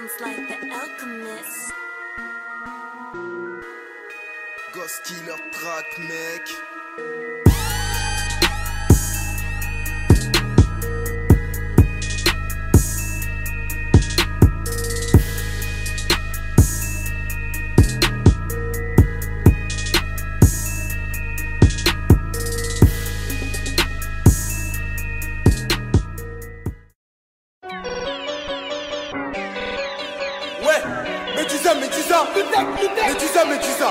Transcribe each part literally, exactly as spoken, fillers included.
sounds like the Alchemist. Ghost Killer Track, mec. Médusa, Médusa, Médusa, Médusa.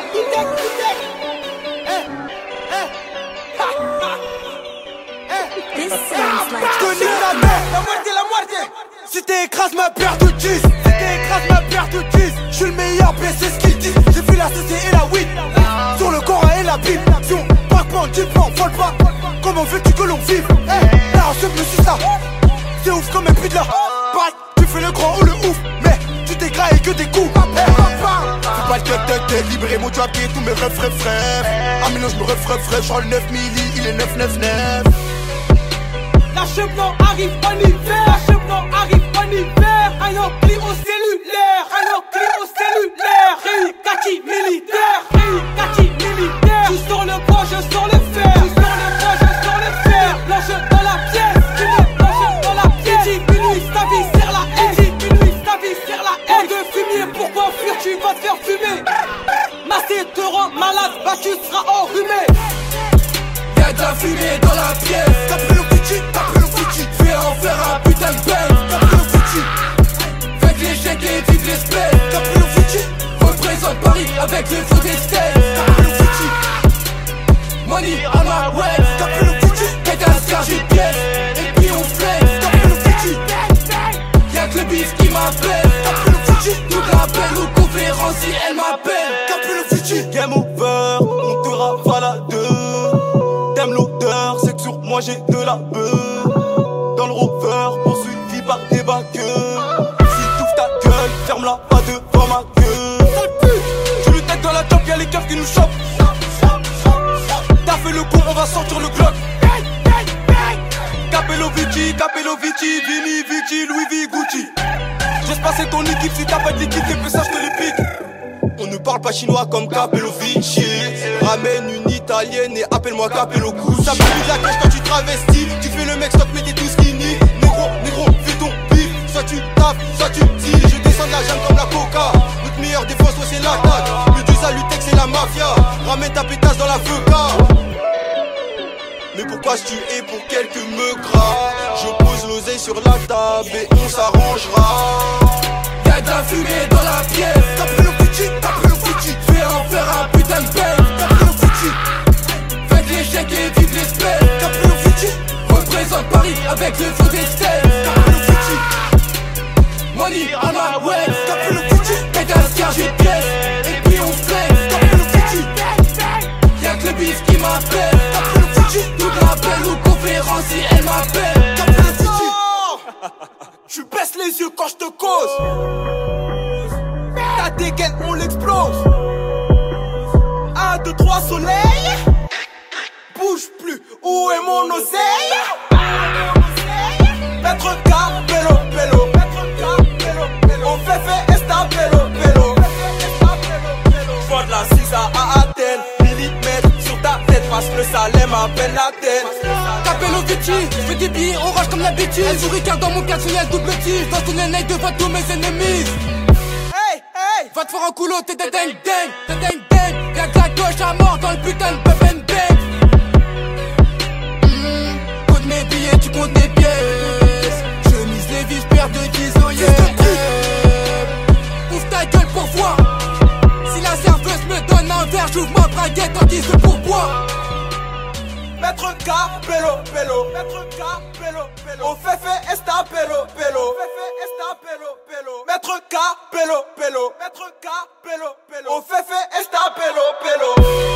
This sounds like Je te nique la mère, la moitié, la moitié. Si t'écrases ma paire de dix, si t'écrases ma paire de dix, je suis le meilleur, mais c'est ce qu'ils disent. J'ai vu la société et la weed, sur le Coran et la Bible. Action, braquement, dix plans, vole pas. Comment veux-tu que l'on vive? Eh, là, je me suis ça. C'est ouf comme un puits de la. Pareil, tu fais le grand ou le ouf, mais tu t'écrailles que des coups. Fais pas le cut cut cut, libéré mon job et tous mes refs refs refs. Ah mais non je me ref ref ref, j'rends le neuf milli, il est neuf neuf neuf. L'achèvement arrive en hiver, l'achèvement arrive en hiver. Un ampli au cellulaire, un ampli au cellulaire. Réu, kaki militaire, réu, kaki militaire. Tu sors le bois, je sors le fer. Tu sors le bois, je sors le fer. Blanche dans la pièce, tu me blanche dans la pièce. Qui dit minuit, ta vie serre la haine. Qui dit minuit, ta vie serre la haine. De fumier, pourquoi fuir, tu vas te faire fumer. Massé te rend malade, bah tu seras enrhumé. Y'a de la fumée dans la pièce. Tapez le Fiji, tapez le Fiji. Fais en faire un putain de bête. Tapez le Fiji, Faites l'échec et vive l'espèce. tapez le Fiji. Représente Paris avec le faux d'espèce. Tapez le Fiji, Money on my way. tapez le Fiji. Pétasse car j'ai pièce. Et puis on flex. Tapez le Fiji, Y'a que le bif qui m'appelle. tapez le Fiji. Toute l'appel ou conférence si elle m'appelle. Tapez le Fiji. Game over, on te rafale à deux. T'aimes l'odeur, c'est que sur moi j'ai de la beuh. Dans le rover, poursuivi par des bagueux. Si t'ouvres ta gueule, ferme-la pas devant ma gueule. Tu lui tête dans la top, y'a les keufs qui nous chopent. T'as fait le con, on va sortir le Glock. Capello Vici, Capello Vici, Vini Vici, Louis V, Gucci. J'ai passé ton équipe, si t'as pas de liquide, tes messages je te les pique. On ne parle pas chinois comme Capello Vici. Ramène une italienne et appelle-moi Capello Gucci. Ça fait de la cache quand tu travestis. Tu fais le mec, stop, mais t'es tout skinny. Négro, négro, fais ton bif. Soit tu tapes, soit tu tires. Je descends de la jambe comme la coca. Notre meilleure défense, toi c'est l'attaque. Le du salutex, c'est la mafia. Ramène ta pétasse dans la feuca. Mais pourquoi se tuer pour quelques meugras? Je pose l'oseille sur la table et on s'arrangera. Y'a de la fumée dans la pièce. Tapez le Fiji, tapez le Fiji. Fais en faire un putain de bête. Tapez le Fiji, Faites l'échec et vive l'espèce. tapez le Fiji. Représente Paris avec le faux d'espèce. Tapez le Fiji, Money on my way. tapez le Fiji. Pétasse car j'ai pièce. Et puis on flex. Tapez le Fiji, Y'a que le bif qui m'appelle. tapez le Fiji. Toute l'appel ou conférence si elle m'appelle. Tapez le Fiji. Tu baisses les yeux quand je te cause. Ta dégaine, on l'explose. Un, deux, trois, soleil. Bouge plus, où est mon oseille? Maître Capello, Pello. On fait fait esta, Pello, Pello. J'vois de la six à Athènes. Millimètre sur ta tête, parce que le Salem appelle l'Athènes. Capello Vici, je fais des billets, on rage comme la bêtise. Elle joue Ricard dans mon casier, double tige. Dans ton aîné devant tous mes ennemis. Hey, hey. Va te faire un couloir, t'es des ding ding, t'es ding ding. Y'a que la gauche à mort dans le putain de pep and bang. Mmh, compte mes billets, tu comptes mes pièces. Je mise les vies, j'perds de dix ans, yeah. Ouvre ta gueule pour voir. Si la serveuse me donne un verre, j'ouvre ma braguette en guise de pourboire. Maître Capello, Pello. Maître Capello, Pello. On fait fait esta, Pello, Pello. On fait fait esta, Pello, Pello. Maître Capello, Pello. Maître Capello, Pello. On fait fait esta, Pello, Pello.